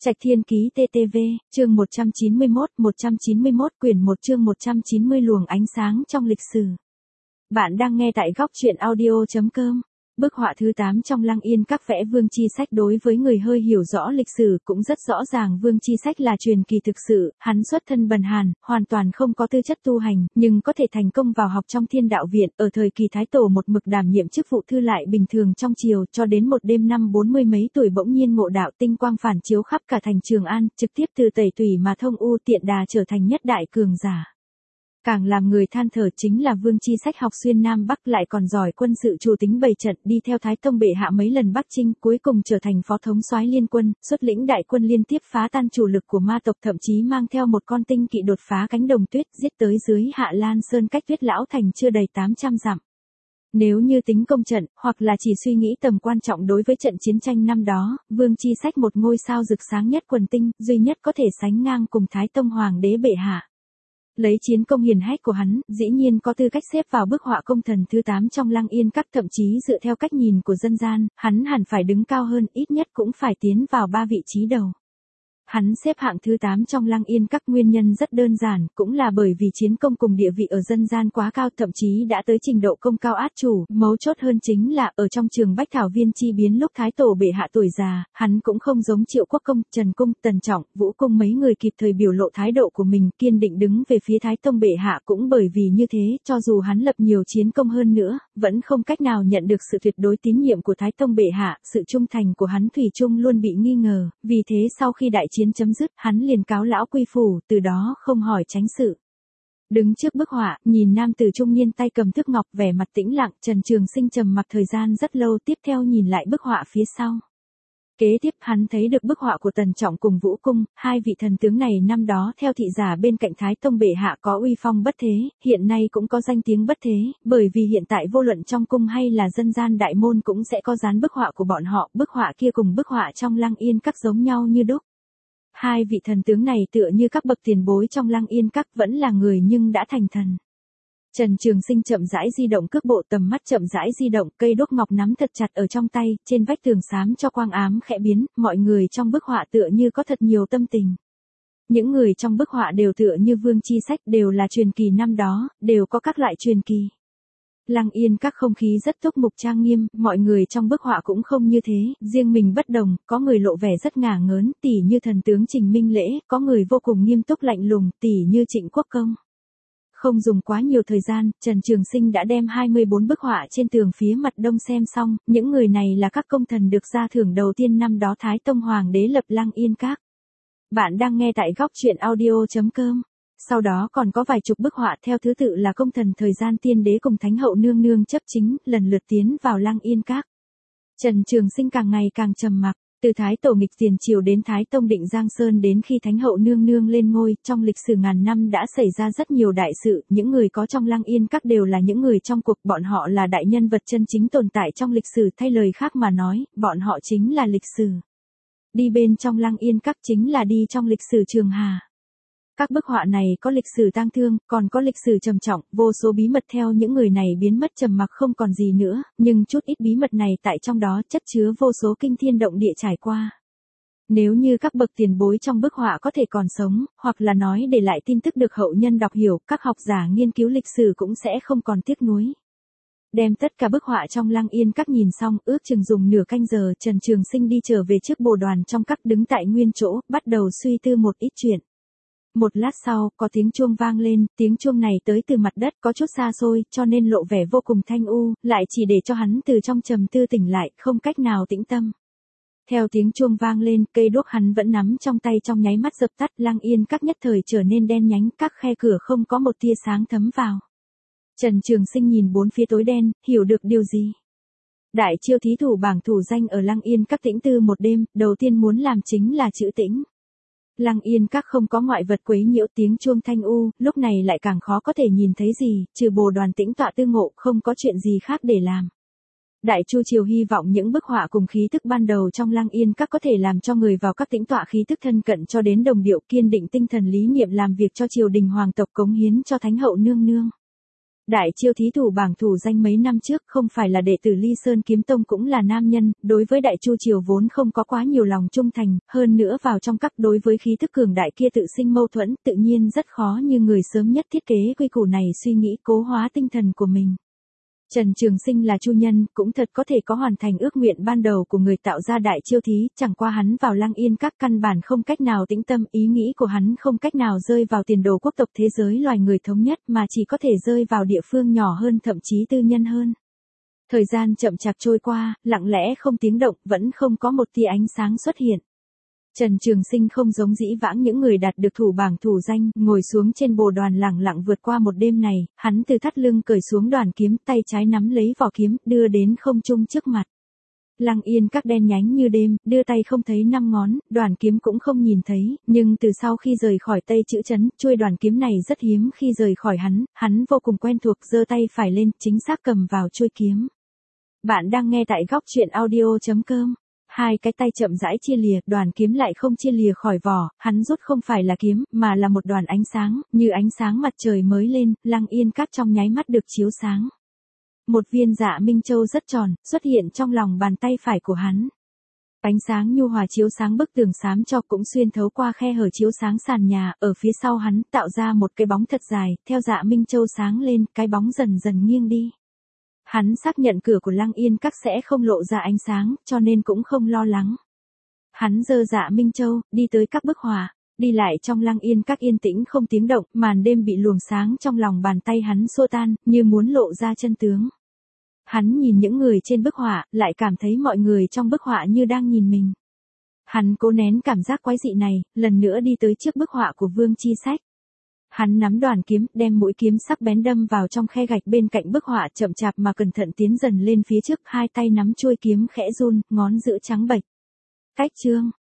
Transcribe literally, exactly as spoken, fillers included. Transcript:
Trạch Thiên Ký tê tê vê, chương một trăm chín mươi mốt, một trăm chín mươi mốt quyển một chương một trăm chín mươi luồng ánh sáng trong lịch sử. Bạn đang nghe tại góc truyện audio chấm com. Bức họa thứ tám trong Lăng Yên Các vẽ Vương Chi Sách đối với người hơi hiểu rõ lịch sử cũng rất rõ ràng. Vương Chi Sách là truyền kỳ thực sự, hắn xuất thân bần hàn, hoàn toàn không có tư chất tu hành, nhưng có thể thành công vào học trong Thiên Đạo Viện. Ở thời kỳ Thái Tổ một mực đảm nhiệm chức vụ thư lại bình thường trong triều, cho đến một đêm năm bốn mươi mấy tuổi bỗng nhiên ngộ đạo, tinh quang phản chiếu khắp cả thành Trường An, trực tiếp từ tẩy tủy mà thông u tiện đà trở thành nhất đại cường giả. Càng làm người than thở chính là Vương Chi Sách học xuyên Nam Bắc, lại còn giỏi quân sự chủ tính bày trận, đi theo Thái Tông bệ hạ mấy lần Bắc chinh, cuối cùng trở thành phó thống soái liên quân, xuất lĩnh đại quân liên tiếp phá tan chủ lực của ma tộc, thậm chí mang theo một con tinh kỵ đột phá cánh đồng tuyết, giết tới dưới Hạ Lan Sơn cách Tuyết Lão Thành chưa đầy tám trăm dặm. Nếu như tính công trận, hoặc là chỉ suy nghĩ tầm quan trọng đối với trận chiến tranh năm đó, Vương Chi Sách một ngôi sao rực sáng nhất quần tinh, duy nhất có thể sánh ngang cùng Thái Tông Hoàng đế bệ hạ. Lấy chiến công hiển hách của hắn, dĩ nhiên có tư cách xếp vào bức họa công thần thứ tám trong Lăng Yên Các, thậm chí dựa theo cách nhìn của dân gian, hắn hẳn phải đứng cao hơn, ít nhất cũng phải tiến vào ba vị trí đầu. Hắn xếp hạng thứ tám trong Lăng Yên Các nguyên nhân rất đơn giản, cũng là bởi vì chiến công cùng địa vị ở dân gian quá cao, thậm chí đã tới trình độ công cao át chủ, mấu chốt hơn chính là ở trong trường Bách Thảo Viên chi biến lúc Thái Tổ bệ hạ tuổi già, hắn cũng không giống Triệu Quốc Công, Trần Cung, Tần Trọng, Vũ Cung mấy người kịp thời biểu lộ thái độ của mình, kiên định đứng về phía Thái Tông bệ hạ. Cũng bởi vì như thế, cho dù hắn lập nhiều chiến công hơn nữa, vẫn không cách nào nhận được sự tuyệt đối tín nhiệm của Thái Tông bệ hạ, sự trung thành của hắn thủy chung luôn bị nghi ngờ, vì thế sau khi đại chiến chấm dứt, hắn liền cáo lão quy phủ, từ đó không hỏi tránh sự. Đứng trước bức họa, nhìn nam tử trung niên tay cầm thước ngọc, vẻ mặt tĩnh lặng, Trần Trường Sinh trầm mặc thời gian rất lâu, tiếp theo nhìn lại bức họa phía sau. Kế tiếp hắn thấy được bức họa của Tần Trọng cùng Vũ Cung, hai vị thần tướng này năm đó theo thị giả bên cạnh Thái Tông bệ hạ có uy phong bất thế, hiện nay cũng có danh tiếng bất thế, bởi vì hiện tại vô luận trong cung hay là dân gian đại môn cũng sẽ có dán bức họa của bọn họ, bức họa kia cùng bức họa trong Lăng Yên Các giống nhau như đúc. Hai vị thần tướng này tựa như các bậc tiền bối trong Lăng Yên Các, vẫn là người nhưng đã thành thần. Trần Trường Sinh chậm rãi di động cước bộ, tầm mắt chậm rãi di động, cây đuốc ngọc nắm thật chặt ở trong tay, trên vách tường xám cho quang ám khẽ biến, mọi người trong bức họa tựa như có thật nhiều tâm tình. Những người trong bức họa đều tựa như Vương Chi Sách, đều là truyền kỳ năm đó, đều có các loại truyền kỳ. Lăng Yên Các không khí rất túc mục trang nghiêm, mọi người trong bức họa cũng không như thế, riêng mình bất đồng, có người lộ vẻ rất ngả ngớn, tỉ như thần tướng Trình Minh Lễ, có người vô cùng nghiêm túc lạnh lùng, tỉ như Trịnh Quốc Công. Không dùng quá nhiều thời gian, Trần Trường Sinh đã đem hai mươi bốn bức họa trên tường phía mặt đông xem xong, những người này là các công thần được gia thưởng đầu tiên năm đó Thái Tông Hoàng đế lập Lăng Yên Các. Bạn đang nghe tại góc truyện audio chấm com. Sau đó còn có vài chục bức họa theo thứ tự là công thần thời gian Tiên Đế cùng Thánh Hậu Nương Nương chấp chính, lần lượt tiến vào Lăng Yên Các. Trần Trường Sinh càng ngày càng trầm mặc, từ Thái Tổ nghịch tiền triều đến Thái Tông định Giang Sơn đến khi Thánh Hậu Nương Nương lên ngôi, trong lịch sử ngàn năm đã xảy ra rất nhiều đại sự, những người có trong Lăng Yên Các đều là những người trong cuộc, bọn họ là đại nhân vật chân chính tồn tại trong lịch sử, thay lời khác mà nói, bọn họ chính là lịch sử. Đi bên trong Lăng Yên Các chính là đi trong lịch sử Trường Hà. Các bức họa này có lịch sử tang thương, còn có lịch sử trầm trọng, vô số bí mật theo những người này biến mất trầm mặc không còn gì nữa, nhưng chút ít bí mật này tại trong đó chất chứa vô số kinh thiên động địa trải qua. Nếu như các bậc tiền bối trong bức họa có thể còn sống, hoặc là nói để lại tin tức được hậu nhân đọc hiểu, các học giả nghiên cứu lịch sử cũng sẽ không còn tiếc nuối. Đem tất cả bức họa trong Lăng Yên Các nhìn xong, ước chừng dùng nửa canh giờ, Trần Trường Sinh đi trở về trước bồ đoàn trong các, đứng tại nguyên chỗ, bắt đầu suy tư một ít chuyện. Một lát sau, có tiếng chuông vang lên, tiếng chuông này tới từ mặt đất, có chút xa xôi, cho nên lộ vẻ vô cùng thanh u, lại chỉ để cho hắn từ trong trầm tư tỉnh lại, không cách nào tĩnh tâm. Theo tiếng chuông vang lên, cây đuốc hắn vẫn nắm trong tay trong nháy mắt dập tắt, Lăng Yên Các nhất thời trở nên đen nhánh, các khe cửa không có một tia sáng thấm vào. Trần Trường Sinh nhìn bốn phía tối đen, hiểu được điều gì. Đại chiêu thí thủ bảng thủ danh ở Lăng Yên Các tĩnh tư một đêm, đầu tiên muốn làm chính là chữ tĩnh. Lăng Yên Các không có ngoại vật quấy nhiễu, tiếng chuông thanh u, lúc này lại càng khó có thể nhìn thấy gì, trừ bồ đoàn tĩnh tọa tư ngộ, không có chuyện gì khác để làm. Đại Chu Triều hy vọng những bức họa cùng khí tức ban đầu trong Lăng Yên Các có thể làm cho người vào các tĩnh tọa khí tức thân cận cho đến đồng điệu, kiên định tinh thần lý niệm làm việc cho triều đình hoàng tộc, cống hiến cho Thánh Hậu Nương Nương. Đại chiêu thí thủ bảng thủ danh mấy năm trước không phải là đệ tử Ly Sơn Kiếm Tông cũng là nam nhân, đối với Đại Chu Triều vốn không có quá nhiều lòng trung thành, hơn nữa vào trong các đối với khí thức cường đại kia tự sinh mâu thuẫn, tự nhiên rất khó như người sớm nhất thiết kế quy củ này suy nghĩ cố hóa tinh thần của mình. Trần Trường Sinh là chu nhân, cũng thật có thể có hoàn thành ước nguyện ban đầu của người tạo ra đại chiêu thí, chẳng qua hắn vào Lăng Yên các căn bản không cách nào tĩnh tâm, ý nghĩ của hắn không cách nào rơi vào tiền đồ quốc tộc thế giới loài người thống nhất mà chỉ có thể rơi vào địa phương nhỏ hơn thậm chí tư nhân hơn. Thời gian chậm chạp trôi qua, lặng lẽ không tiếng động, vẫn không có một tia ánh sáng xuất hiện. Trần Trường Sinh không giống dĩ vãng những người đạt được thủ bảng thủ danh, ngồi xuống trên bồ đoàn lẳng lặng vượt qua một đêm này, hắn từ thắt lưng cởi xuống đoàn kiếm, tay trái nắm lấy vỏ kiếm, đưa đến không trung trước mặt. Lăng Yên các đen nhánh như đêm, đưa tay không thấy năm ngón, đoàn kiếm cũng không nhìn thấy, nhưng từ sau khi rời khỏi Tây Chữ Trấn, chuôi đoàn kiếm này rất hiếm khi rời khỏi hắn, hắn vô cùng quen thuộc, giơ tay phải lên, chính xác cầm vào chuôi kiếm. Bạn đang nghe tại góc truyện audio chấm com. Hai cái tay chậm rãi chia lìa, đoàn kiếm lại không chia lìa khỏi vỏ, hắn rút không phải là kiếm, mà là một đoàn ánh sáng, như ánh sáng mặt trời mới lên, Lăng Yên các trong nháy mắt được chiếu sáng. Một viên Dạ Minh Châu rất tròn, xuất hiện trong lòng bàn tay phải của hắn. Ánh sáng nhu hòa chiếu sáng bức tường xám cho cũng xuyên thấu qua khe hở chiếu sáng sàn nhà, ở phía sau hắn tạo ra một cái bóng thật dài, theo Dạ Minh Châu sáng lên, cái bóng dần dần nghiêng đi. Hắn xác nhận cửa của Lăng Yên các sẽ không lộ ra ánh sáng, cho nên cũng không lo lắng. Hắn giơ Dạ Minh Châu, đi tới các bức họa, đi lại trong Lăng Yên các yên tĩnh không tiếng động, màn đêm bị luồng sáng trong lòng bàn tay hắn xua tan, như muốn lộ ra chân tướng. Hắn nhìn những người trên bức họa, lại cảm thấy mọi người trong bức họa như đang nhìn mình. Hắn cố nén cảm giác quái dị này, lần nữa đi tới trước bức họa của Vương Chi Sách. Hắn nắm đoàn kiếm, đem mũi kiếm sắc bén đâm vào trong khe gạch bên cạnh bức họa, chậm chạp mà cẩn thận tiến dần lên phía trước, hai tay nắm chuôi kiếm khẽ run, ngón giữa trắng bệch. Cách chương,